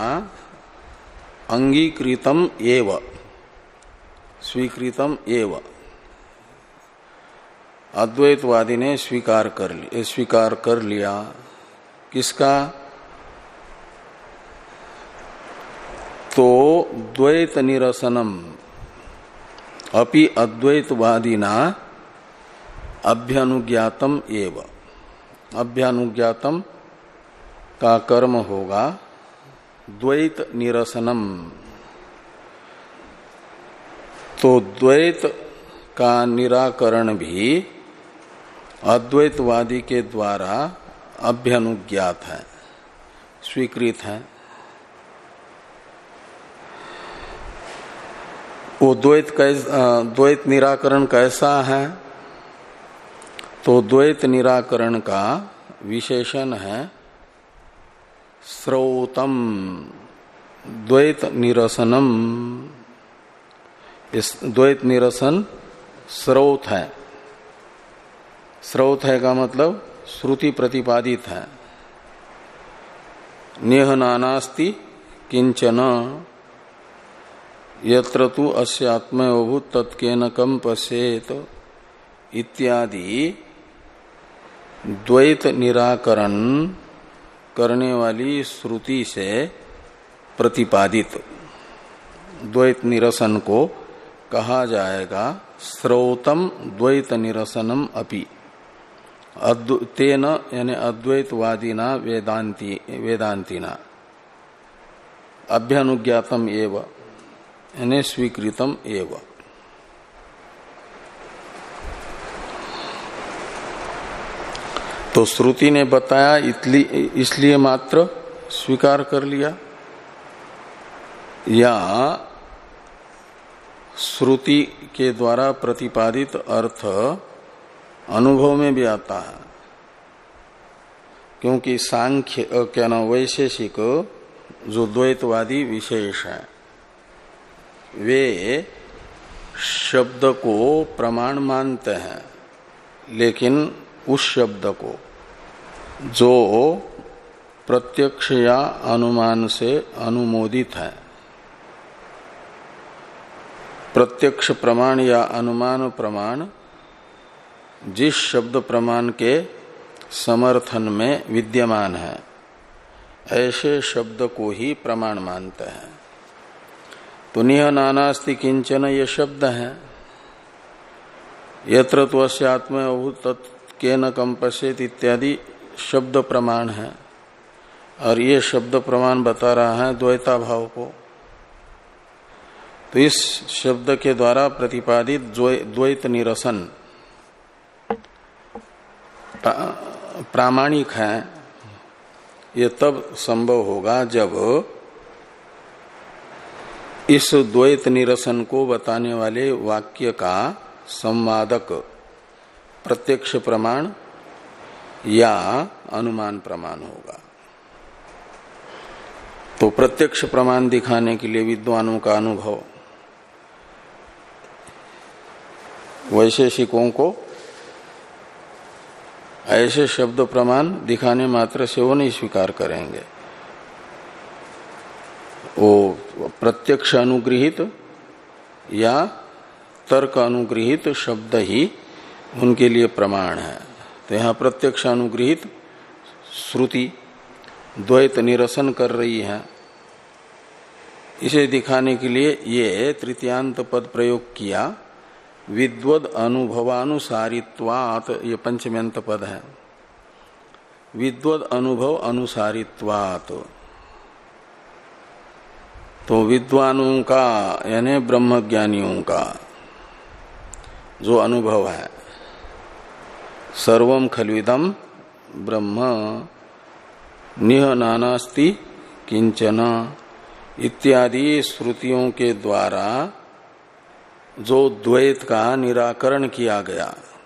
अंगीकृतम एव, स्वीकृतम एव, अद्वैतवादी ने स्वीकार कर लिया, स्वीकार कर लिया। किसका? तो द्वैत निरसनम अपि अद्वैतवादिना अभ्यनुज्ञातम एव, अभ्यनुज्ञातम का कर्म होगा द्वैत निरसनम। तो द्वैत का निराकरण भी अद्वैतवादी के द्वारा अभ्यनुज्ञात है। स्वीकृत है। वो द्वैत कैसा द्वैत निराकरण कैसा है? तो द्वैत निराकरण का विशेषण है श्रौतम, द्वैत निरसनम। इस द्वैत निरसन श्रौत है। श्रौत है का मतलब श्रुति प्रतिपादित है। नेह नानास्ति किंचन यत्र तु अस्य आत्मयोभूत तत्केन कम पश्येत इत्यादि द्वैत निराकरण करने वाली श्रुति से प्रतिपादित द्वैत निरसन को कहा जाएगा श्रौतम द्वैत निरसनम अपि। तेन यानी अद्वैतवादिना वेदांति वेदांतिना अभ्यानुज्ञातम एव यानी स्वीकृतम एव। तो श्रुति ने बताया इसलिए मात्र स्वीकार कर लिया, या श्रुति के द्वारा प्रतिपादित अर्थ अनुभव में भी आता है। क्योंकि सांख्य क्या ना वैशेषिक जो द्वैतवादी विशेष है, वे शब्द को प्रमाण मानते हैं, लेकिन उस शब्द को जो प्रत्यक्ष या अनुमान से अनुमोदित है, प्रत्यक्ष प्रमाण या अनुमान प्रमाण जिस शब्द प्रमाण के समर्थन में विद्यमान है, ऐसे शब्द को ही प्रमाण मानते हैं। तो निह नानास्ति किंचन ये शब्द है, यत्र त्वस्य आत्मभूत तत्केन कम पश्येत इत्यादि शब्द प्रमाण है, और ये शब्द प्रमाण बता रहा है द्वैता भाव को। तो इस शब्द के द्वारा प्रतिपादित द्वैत निरसन प्रामाणिक है। ये तब संभव होगा जब इस द्वैत निरसन को बताने वाले वाक्य का संवादक प्रत्यक्ष प्रमाण या अनुमान प्रमाण होगा। तो प्रत्यक्ष प्रमाण दिखाने के लिए विद्वानों का अनुभव, वैशेषिकों को ऐसे शब्द प्रमाण दिखाने मात्र से वो नहीं स्वीकार करेंगे। वो प्रत्यक्ष अनुगृहित या तर्क अनुगृहित शब्द ही उनके लिए प्रमाण है। तो यहाँ प्रत्यक्ष अनुगृहित श्रुति द्वैत निरसन कर रही है, इसे दिखाने के लिए ये तृतीयांत पद प्रयोग किया। विद्वद अनुभवानुसारित्वात्, ये पंचम्यंत पद है। विद्वद अनुभव अनुसारित्वात्, तो विद्वानों का यानी ब्रह्मज्ञानियों का जो अनुभव है, सर्वम खल्विदम ब्रह्म निह नानास्ति किंचन इत्यादि श्रुतियों के द्वारा जो द्वैत का निराकरण किया गया,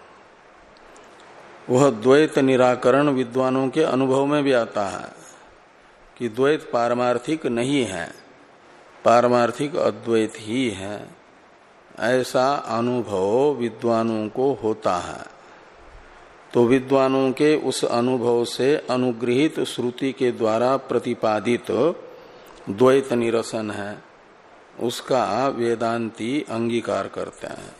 वह द्वैत निराकरण विद्वानों के अनुभव में भी आता है कि द्वैत पारमार्थिक नहीं है, पारमार्थिक अद्वैत ही है। ऐसा अनुभव विद्वानों को होता है। तो विद्वानों के उस अनुभव से अनुगृहित श्रुति के द्वारा प्रतिपादित द्वैत निरसन है, उसका वेदांती अंगीकार करते हैं।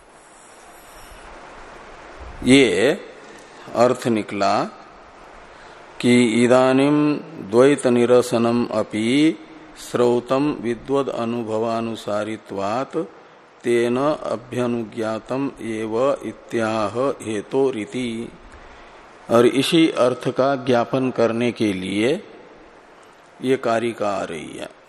ये अर्थ निकला कि इदानीम द्वैत निरसनम अपि श्रौतम विद्वद अनुभवानुसारित्वात् तेन अभ्यनुज्ञातम एव इत्याह हेतो रीति। और इसी अर्थ का ज्ञापन करने के लिए ये कारिका आ रही है।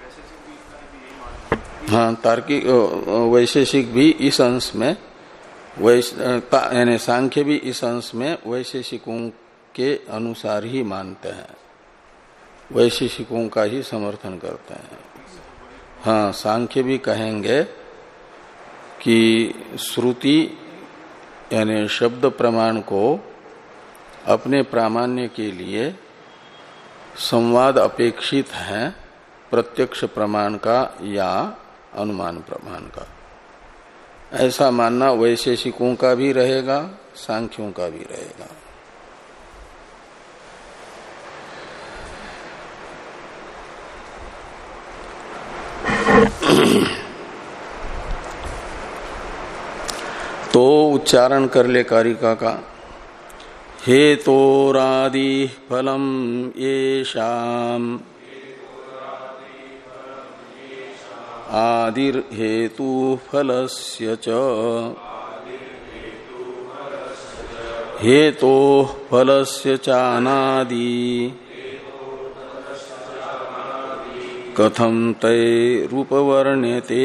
हाँ, तार्किक वैशेषिक भी इस अंश में वैश यानी सांख्य भी इस अंश में वैशेषिकों के अनुसार ही मानते हैं, वैशेषिकों का ही समर्थन करते हैं। हाँ, सांख्य भी कहेंगे कि श्रुति यानी शब्द प्रमाण को अपने प्रामाण्य के लिए संवाद अपेक्षित है प्रत्यक्ष प्रमाण का या अनुमान प्रमाण का। ऐसा मानना वैशेषिकों का भी रहेगा, सांख्यों का भी रहेगा। तो उच्चारण कर ले कारिका का। हेतोरादि फलम येषाम् आदिर्हेतु फलस्य च हेतो फलस्य चानादि कथम तैरूपवर्ण्यते।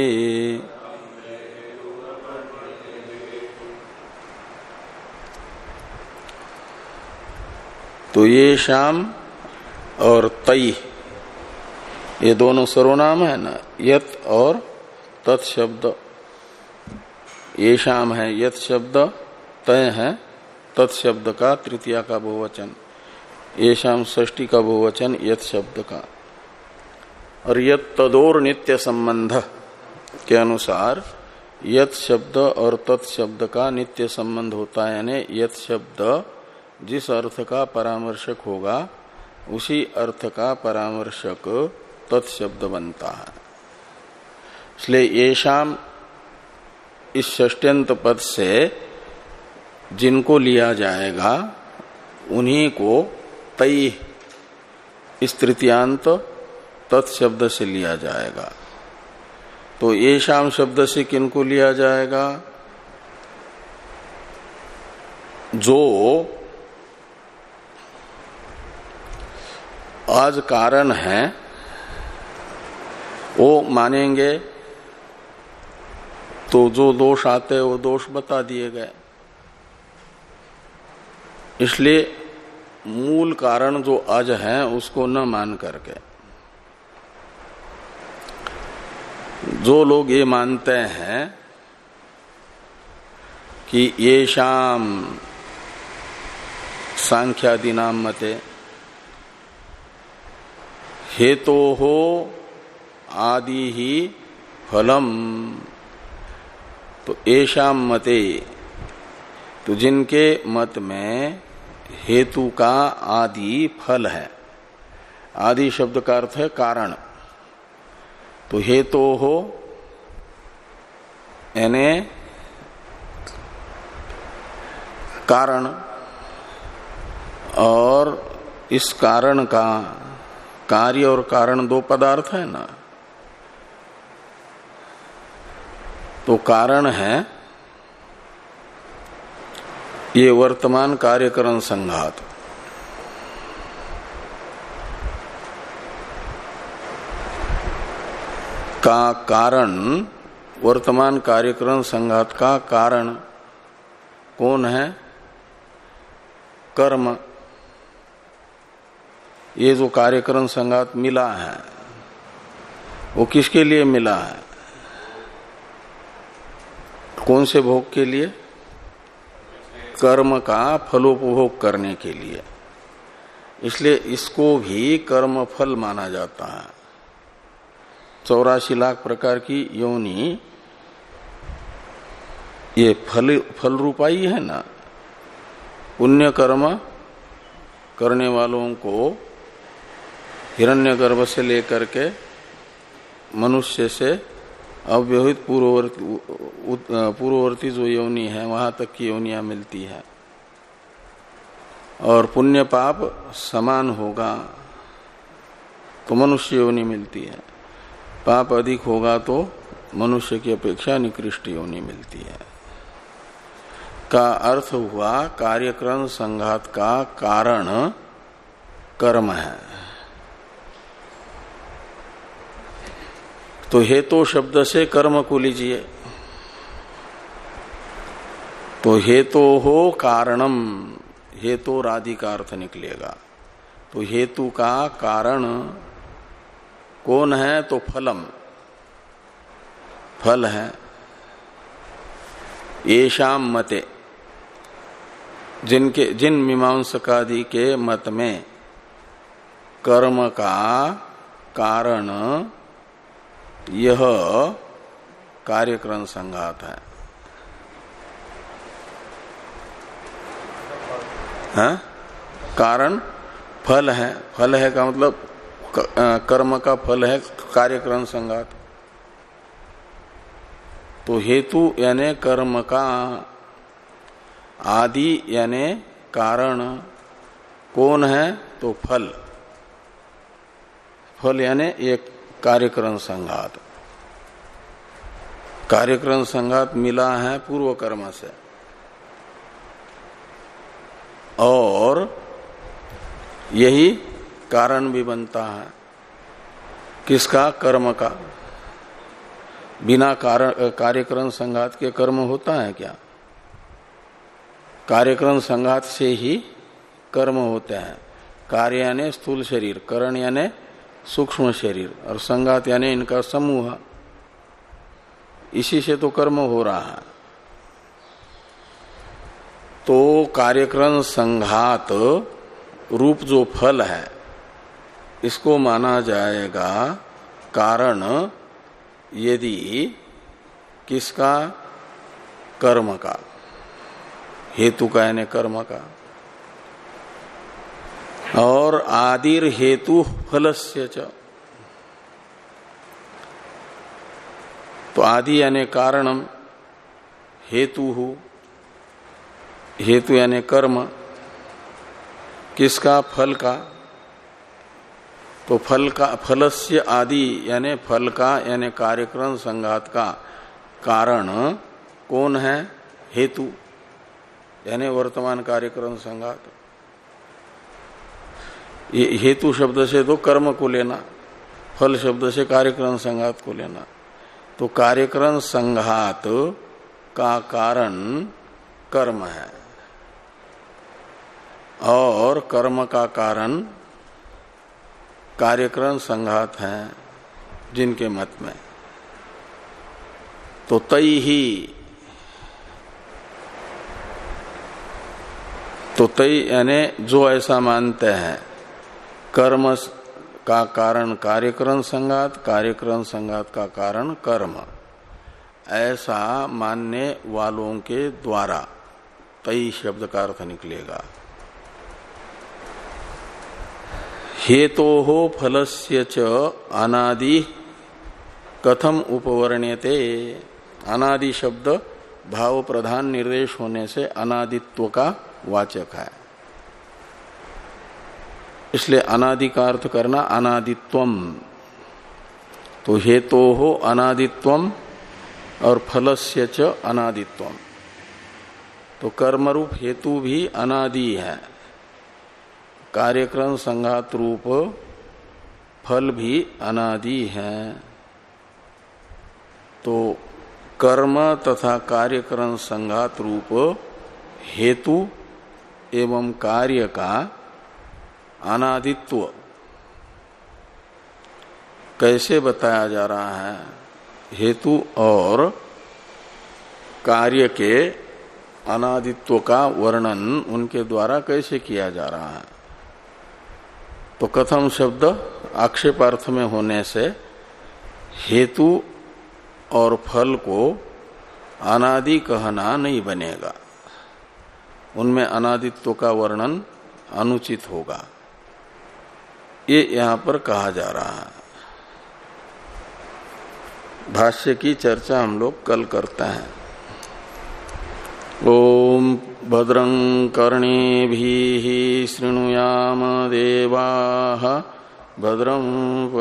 तो ये शाम और तई ये दोनों सर्वनाम है ना, यत और तत् शब्द। ये शाम है यत शब्द, तय है तत् शब्द का तृतीया का बहुवचन, ये शाम षष्ठी का बहुवचन यत शब्द का। और यत तदोर नित्य संबंध के अनुसार यत शब्द और तत् शब्द का नित्य संबंध होता है, यानी यत शब्द जिस अर्थ का परामर्शक होगा उसी अर्थ का परामर्शक तत्शब्द बनता है। इसलिए येषाम इस षष्ट्यंत पद से जिनको लिया जाएगा उन्हीं को तई इस तृतीयांत तत्शब्द से लिया जाएगा। तो येषाम शब्द से किनको लिया जाएगा? जो आज कारण है वो मानेंगे तो जो दोष आते वो दोष बता दिए गए। इसलिए मूल कारण जो आज है उसको न मान करके जो लोग ये मानते हैं कि ये शाम सांख्यादि नाम मते हेतो हो आदि ही फलम, तो येषाम मते तो जिनके मत में हेतु का आदि फल है, आदि शब्द का अर्थ है कारण, तो हेतो हो यानी कारण, और इस कारण का कार्य और कारण दो पदार्थ है ना, तो कारण है ये वर्तमान कार्यकरण संघात, का कारण वर्तमान कार्यकरण संघात का कारण कौन है? कर्म। ये जो कार्यकरण संघात मिला है वो किसके लिए मिला है? कौन से भोग के लिए? कर्म का फलोपभोग करने के लिए। इसलिए इसको भी कर्म फल माना जाता है। चौरासी लाख प्रकार की योनि ये फल फल रूपाई है ना। पुण्य कर्म करने वालों को हिरण्यगर्भ से लेकर के मनुष्य से अव्यवहित पूर्ववर्ती पूर्ववर्ती जो योनि है वहां तक की योनियां मिलती है, और पुण्य पाप समान होगा तो मनुष्य योनि मिलती है, पाप अधिक होगा तो मनुष्य की अपेक्षा निकृष्ट योनि मिलती है। का अर्थ हुआ कार्यक्रम संघात का कारण कर्म है। तो हेतु शब्द से कर्म को लीजिए, तो हेतो हो कारणम, हेतोरादि का अर्थ निकलेगा। तो हेतु का कारण कौन है? तो फलम, फल है। येषाम मते, जिनके जिन मीमांसकादि के मत में कर्म का कारण यह कार्यक्रम संघात है। हाँ? कारण फल है, फल है का मतलब कर्म का फल है कार्यक्रम संघात। तो हेतु यानी कर्म का, आदि यानी कारण कौन है? तो फल, फल यानी एक कार्यक्रम संघात। कार्यक्रम संघात मिला है पूर्व कर्म से, और यही कारण भी बनता है किसका? कर्म का। बिना कारण कार्यक्रम संघात के कर्म होता है क्या? कार्यक्रम संघात से ही कर्म होते हैं। कार्य यानी स्थूल शरीर, करण यानी सूक्ष्म शरीर, और संघात यानी इनका समूह। इसी से तो कर्म हो रहा है। तो कार्यक्रम संघात रूप जो फल है, इसको माना जाएगा कारण यदि किसका? कर्म का, हेतु का यानी कर्म का। और आदिर हेतु फलस्य च, तो आदि यानी कारणम, हेतु हु, हेतु यानी कर्म किसका? फल का। तो फल का, फलस्य आदि यानी फल का यानी कार्यक्रम संघात का कारण कौन है? हेतु यानी वर्तमान कार्यक्रम संघात। ये हेतु शब्द से तो कर्म को लेना, फल शब्द से कार्यक्रम संघात को लेना। तो कार्यक्रम संघात का कारण कर्म है, और कर्म का कारण कार्यक्रम संघात है जिनके मत में। तो तई ही, तो तई यानी जो ऐसा मानते हैं कर्म का कारण कार्यक्रम संघात, कार्यक्रम संघात का कारण कर्म, ऐसा मानने वालों के द्वारा तई शब्द का अर्थ निकलेगा। हेतो हो फलस्य च अनादि कथम उपवर्ण्यते। अनादि शब्द भाव प्रधान निर्देश होने से अनादित्व का वाचक है, इसलिए अनादि का अर्थ करना अनादित्वम। तो हेतो हो अनादित्वम और फलस्य च अनादित्वम। तो कर्मरूप हेतु भी अनादि है, कार्यक्रम संघात रूप फल भी अनादि है। तो कर्म तथा कार्यक्रम संघात रूप हेतु एवं कार्य का अनादित्व कैसे बताया जा रहा है? हेतु और कार्य के अनादित्व का वर्णन उनके द्वारा कैसे किया जा रहा है? तो कथम शब्द आक्षेपार्थ में होने से हेतु और फल को अनादि कहना नहीं बनेगा, उनमें अनादित्व का वर्णन अनुचित होगा, ये यहां पर कहा जा रहा है। भाष्य की चर्चा हम लोग कल करते हैं। ओम भद्रं कर्णेभिः शृणुयाम देवाः भद्रं